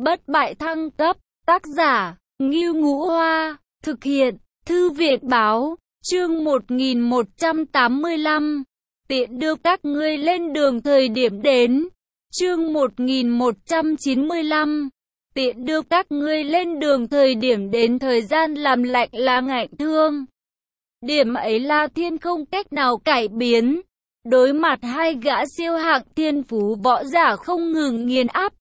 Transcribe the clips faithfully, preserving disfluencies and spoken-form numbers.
Bất bại thăng cấp, tác giả, Ngưu Ngũ Hoa, thực hiện, Thư viện Báo, chương một nghìn một trăm tám mươi lăm, tiện đưa các ngươi lên đường thời điểm đến, chương một nghìn một trăm chín mươi lăm, tiện đưa các ngươi lên đường thời điểm đến thời gian làm lạnh là ngại thương. Điểm ấy La Thiên không cách nào cải biến, đối mặt hai gã siêu hạng thiên phú võ giả không ngừng nghiền áp.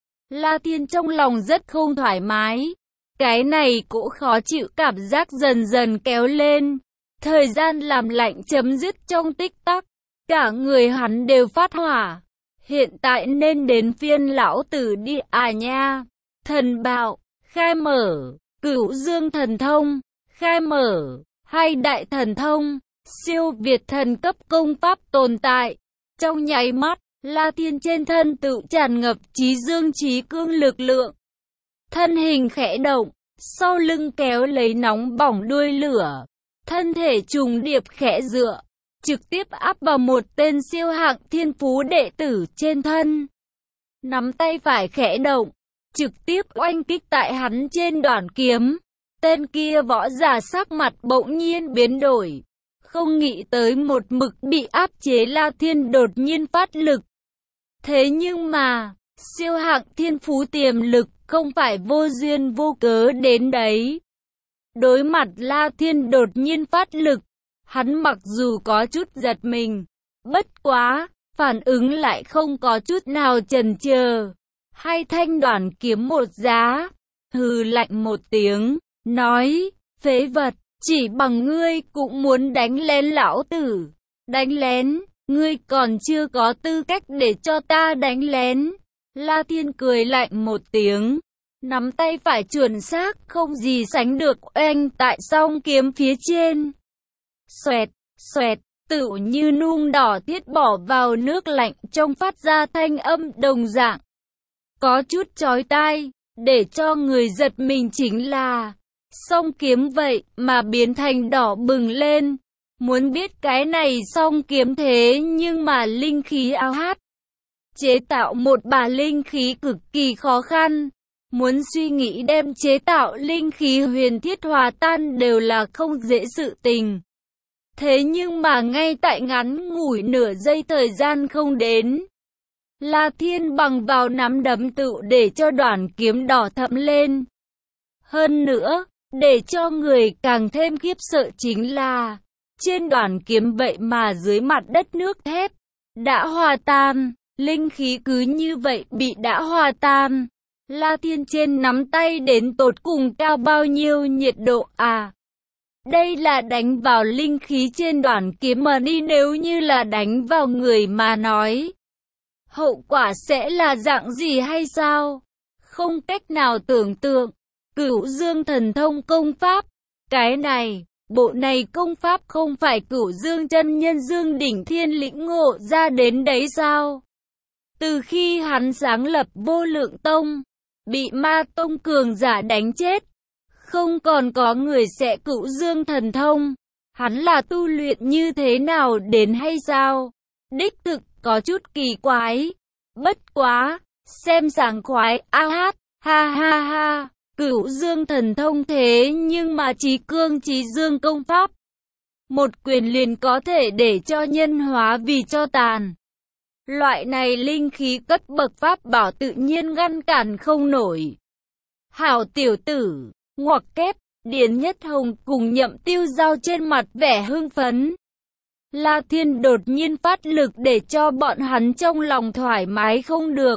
La Thiên trong lòng rất không thoải mái, cái này cũng khó chịu cảm giác dần dần kéo lên, thời gian làm lạnh chấm dứt trong tích tắc, cả người hắn đều phát hỏa, hiện tại nên đến phiên lão tử đi à nha. Thần bạo, khai mở, Cửu Dương thần thông, khai mở, hai đại thần thông, siêu việt thần cấp công pháp tồn tại. Trong nháy mắt, La Thiên trên thân tự tràn ngập chí dương chí cương lực lượng. Thân hình khẽ động, sau lưng kéo lấy nóng bỏng đuôi lửa, thân thể trùng điệp khẽ dựa, trực tiếp áp vào một tên siêu hạng thiên phú đệ tử trên thân. Nắm tay phải khẽ động, trực tiếp oanh kích tại hắn trên đoạn kiếm. Tên kia võ giả sắc mặt bỗng nhiên biến đổi, không nghĩ tới một mực bị áp chế La Thiên đột nhiên phát lực. Thế nhưng mà, siêu hạng thiên phú tiềm lực không phải vô duyên vô cớ đến đấy. Đối mặt La Thiên đột nhiên phát lực, hắn mặc dù có chút giật mình, bất quá, phản ứng lại không có chút nào chần chờ. Hai thanh đoạn kiếm một giá, hừ lạnh một tiếng, nói, phế vật, chỉ bằng ngươi cũng muốn đánh lén lão tử. Đánh lén, ngươi còn chưa có tư cách để cho ta đánh lén. La Thiên cười lạnh một tiếng, nắm tay phải chuẩn xác không gì sánh được oanh tại song kiếm phía trên. Xoẹt, xoẹt, tựu như nung đỏ tiết bỏ vào nước lạnh trong phát ra thanh âm đồng dạng. Có chút chói tai, để cho người giật mình chính là, song kiếm vậy mà biến thành đỏ bừng lên. Muốn biết cái này song kiếm thế nhưng mà linh khí ao hát. Chế tạo một bả linh khí cực kỳ khó khăn. Muốn suy nghĩ đem chế tạo linh khí huyền thiết hòa tan đều là không dễ sự tình. Thế nhưng mà ngay tại ngắn ngủi nửa giây thời gian không đến, La Thiên bằng vào nắm đấm tự để cho đoạn kiếm đỏ thẫm lên. Hơn nữa, để cho người càng thêm khiếp sợ chính là, trên đoạn kiếm vậy mà dưới mặt đất nước thép đã hòa tan, linh khí cứ như vậy bị đã hòa tan. La Thiên trên nắm tay đến tột cùng cao bao nhiêu nhiệt độ à? Đây là đánh vào linh khí trên đoạn kiếm mà đi, nếu như là đánh vào người mà nói, hậu quả sẽ là dạng gì hay sao? Không cách nào tưởng tượng. Cửu Dương thần thông công pháp, cái này, bộ này công pháp không phải Cửu Dương chân nhân Dương Đỉnh Thiên lĩnh ngộ ra đến đấy sao? Từ khi hắn sáng lập Vô Lượng Tông, bị Ma Tông cường giả đánh chết, không còn có người sẽ Cửu Dương thần thông. Hắn là tu luyện như thế nào đến hay sao? Đích thực có chút kỳ quái. Bất quá, xem sảng khoái, a hát, ha ha ha. Cửu Dương thần thông thế nhưng mà chí cương chí dương công pháp, một quyền liền có thể để cho nhân hóa vì cho tàn. Loại này linh khí cấp bậc pháp bảo tự nhiên ngăn cản không nổi. Hảo tiểu tử, ngoặc kép, Điền Nhất Hồng cùng Nhậm Tiêu Giao trên mặt vẻ hưng phấn. La Thiên đột nhiên phát lực để cho bọn hắn trong lòng thoải mái không được.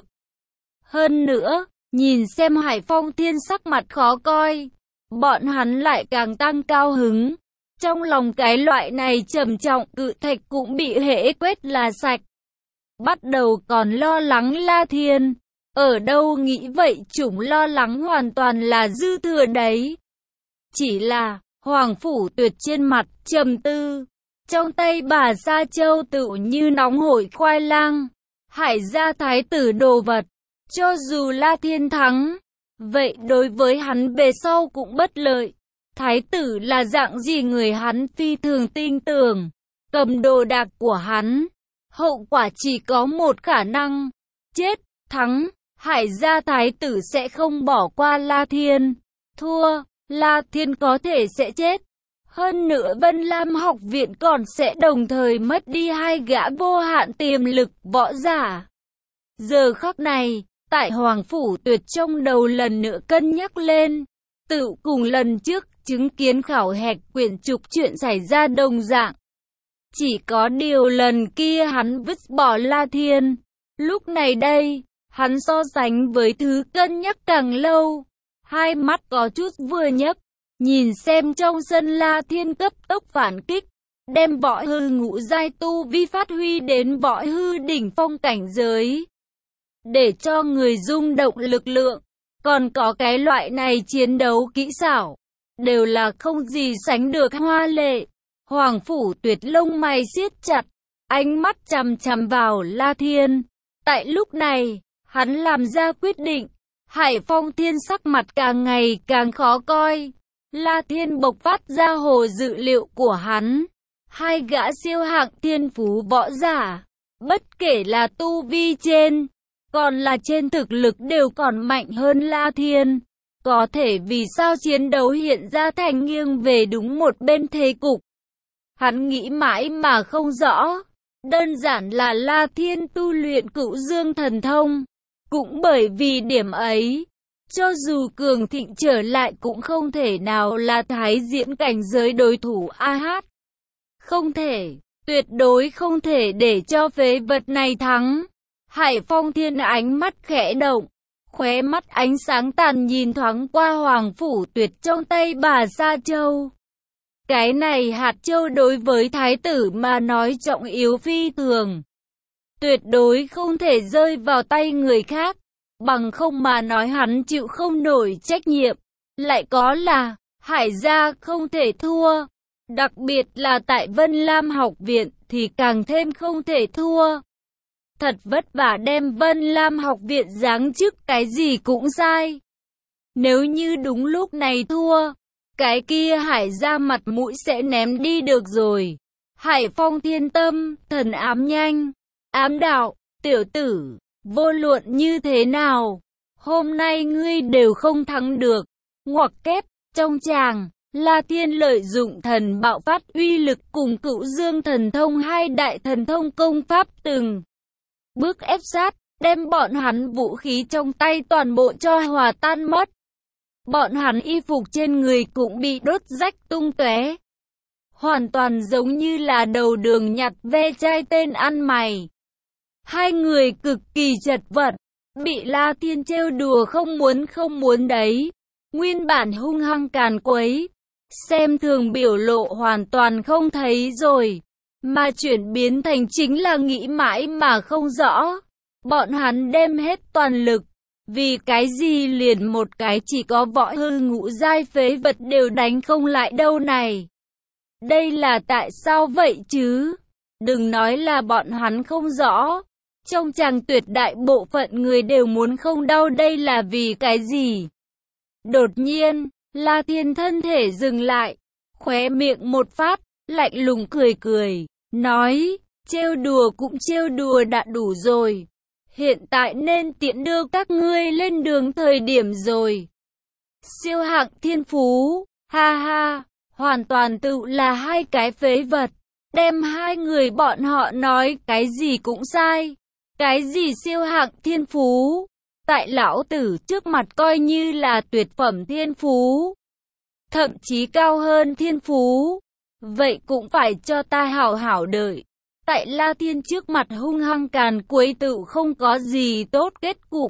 Hơn nữa, nhìn xem Hải Phong Thiên sắc mặt khó coi, bọn hắn lại càng tăng cao hứng. Trong lòng cái loại này trầm trọng cự thạch cũng bị hễ quét là sạch. Bắt đầu còn lo lắng La Thiên, ở đâu nghĩ vậy chúng lo lắng hoàn toàn là dư thừa đấy. Chỉ là, Hoàng Phủ Tuyệt trên mặt trầm tư, trong tay bà Sa Châu tự như nóng hổi khoai lang, Hải gia thái tử đồ vật. Cho dù La Thiên thắng, vậy đối với hắn về sau cũng bất lợi. Thái tử là dạng gì người hắn phi thường tin tưởng, cầm đồ đạc của hắn, hậu quả chỉ có một khả năng, chết, thắng, Hải gia thái tử sẽ không bỏ qua La Thiên. Thua, La Thiên có thể sẽ chết. Hơn nữa Vân Lam học viện còn sẽ đồng thời mất đi hai gã vô hạn tiềm lực võ giả. Giờ khắc này, tại Hoàng Phủ Tuyệt trong đầu lần nữa cân nhắc lên. Tự cùng lần trước chứng kiến khảo hạch quyển trục chuyện xảy ra đồng dạng. Chỉ có điều lần kia hắn vứt bỏ La Thiên. Lúc này đây, hắn so sánh với thứ cân nhắc càng lâu. Hai mắt có chút vừa nhấc, nhìn xem trong sân La Thiên cấp tốc phản kích, đem võ hư ngũ giai tu vi phát huy đến võ hư đỉnh phong cảnh giới. Để cho người rung động lực lượng, còn có cái loại này chiến đấu kỹ xảo, đều là không gì sánh được hoa lệ. Hoàng Phủ Tuyệt lông mày siết chặt, ánh mắt chằm chằm vào La Thiên. Tại lúc này, hắn làm ra quyết định. Hải Phong Thiên sắc mặt càng ngày càng khó coi. La Thiên bộc phát ra hồ dự liệu của hắn. Hai gã siêu hạng thiên phú võ giả, bất kể là tu vi trên, còn là trên thực lực đều còn mạnh hơn La Thiên. Có thể vì sao chiến đấu hiện ra thành nghiêng về đúng một bên thế cục. Hắn nghĩ mãi mà không rõ. Đơn giản là La Thiên tu luyện Cửu Dương thần thông. Cũng bởi vì điểm ấy, cho dù cường thịnh trở lại cũng không thể nào là thái diễn cảnh giới đối thủ a hát. Không thể, tuyệt đối không thể để cho phế vật này thắng. Hải Phong Thiên ánh mắt khẽ động, khóe mắt ánh sáng tàn nhìn thoáng qua Hoàng Phủ Tuyệt trong tay bà Sa Châu. Cái này hạt châu đối với thái tử mà nói trọng yếu phi thường. Tuyệt đối không thể rơi vào tay người khác, bằng không mà nói hắn chịu không nổi trách nhiệm. Lại có là, Hải gia không thể thua, đặc biệt là tại Vân Lam học viện thì càng thêm không thể thua. Thật vất vả đem Vân Lam học viện giáng chức cái gì cũng sai. Nếu như đúng lúc này thua, cái kia Hải gia mặt mũi sẽ ném đi được rồi. Hải Phong Thiên tâm, thần ám nhanh. Ám đạo, tiểu tử, vô luận như thế nào, hôm nay ngươi đều không thắng được. Ngoặc kép, trong tràng, La Thiên lợi dụng thần bạo phát uy lực cùng Cửu Dương thần thông hai đại thần thông công pháp từng bước ép sát, đem bọn hắn vũ khí trong tay toàn bộ cho hòa tan mất. Bọn hắn y phục trên người cũng bị đốt rách tung tóe, hoàn toàn giống như là đầu đường nhặt ve chai tên ăn mày. Hai người cực kỳ chật vật, bị La Thiên trêu đùa không muốn không muốn đấy. Nguyên bản hung hăng càn quấy, xem thường biểu lộ hoàn toàn không thấy rồi, mà chuyển biến thành chính là nghĩ mãi mà không rõ. Bọn hắn đem hết toàn lực, vì cái gì liền một cái chỉ có võ hư ngũ giai phế vật đều đánh không lại đâu này. Đây là tại sao vậy chứ? Đừng nói là bọn hắn không rõ. Trong chàng tuyệt đại bộ phận người đều muốn không đau, đây là vì cái gì? Đột nhiên, La Thiên thân thể dừng lại, khóe miệng một phát, lạnh lùng cười cười, nói, trêu đùa cũng trêu đùa đã đủ rồi. Hiện tại nên tiện đưa các ngươi lên đường thời điểm rồi. Siêu hạng thiên phú, ha ha, hoàn toàn tự là hai cái phế vật, đem hai người bọn họ nói cái gì cũng sai. Cái gì siêu hạng thiên phú, tại lão tử trước mặt coi như là tuyệt phẩm thiên phú, thậm chí cao hơn thiên phú, vậy cũng phải cho ta hảo hảo đợi. Tại La Thiên trước mặt hung hăng càn quấy tự không có gì tốt kết cục.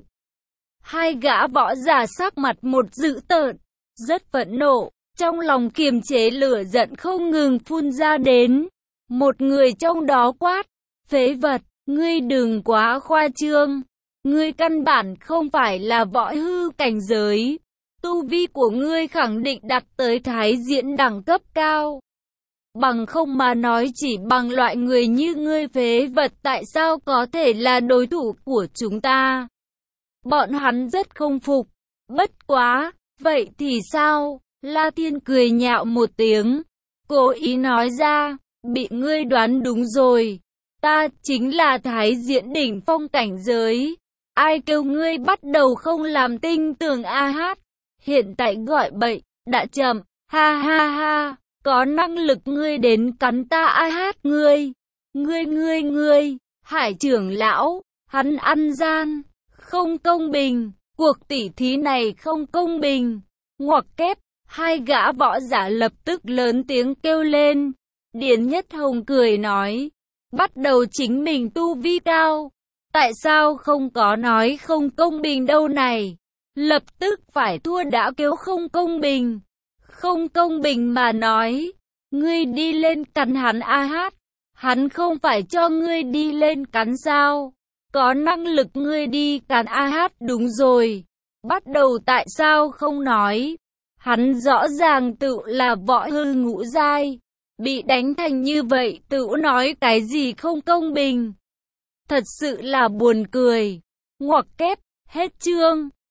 Hai gã võ giả sắc mặt một dữ tợn, rất phẫn nộ, trong lòng kiềm chế lửa giận không ngừng phun ra đến. Một người trong đó quát, phế vật, ngươi đừng quá khoa trương, ngươi căn bản không phải là võ hư cảnh giới, tu vi của ngươi khẳng định đặt tới thái diễn đẳng cấp cao. Bằng không mà nói chỉ bằng loại người như ngươi phế vật tại sao có thể là đối thủ của chúng ta. Bọn hắn rất không phục, bất quá, vậy thì sao? La Thiên cười nhạo một tiếng, cố ý nói ra, bị ngươi đoán đúng rồi. Ta chính là thái diễn đỉnh phong cảnh giới. Ai kêu ngươi bắt đầu không làm tinh tường a hát, hiện tại gọi bậy, đã chậm, ha ha ha, có năng lực ngươi đến cắn ta a hát ngươi, ngươi ngươi ngươi, Hải trưởng lão, hắn ăn gian, không công bình, cuộc tỉ thí này không công bình, ngoặc kép, hai gã võ giả lập tức lớn tiếng kêu lên. Điền Nhất Hồng cười nói, bắt đầu chính mình tu vi cao, tại sao không có nói không công bình đâu này, lập tức phải thua đã kêu không công bình, không công bình mà nói, ngươi đi lên cắn hắn a hát, hắn không phải cho ngươi đi lên cắn sao, có năng lực ngươi đi cắn a hát đúng rồi, bắt đầu tại sao không nói, hắn rõ ràng tự là võ hư ngũ giai. Bị đánh thành như vậy tự nói cái gì không công bình. Thật sự là buồn cười. Ngoặc kép, hết chương.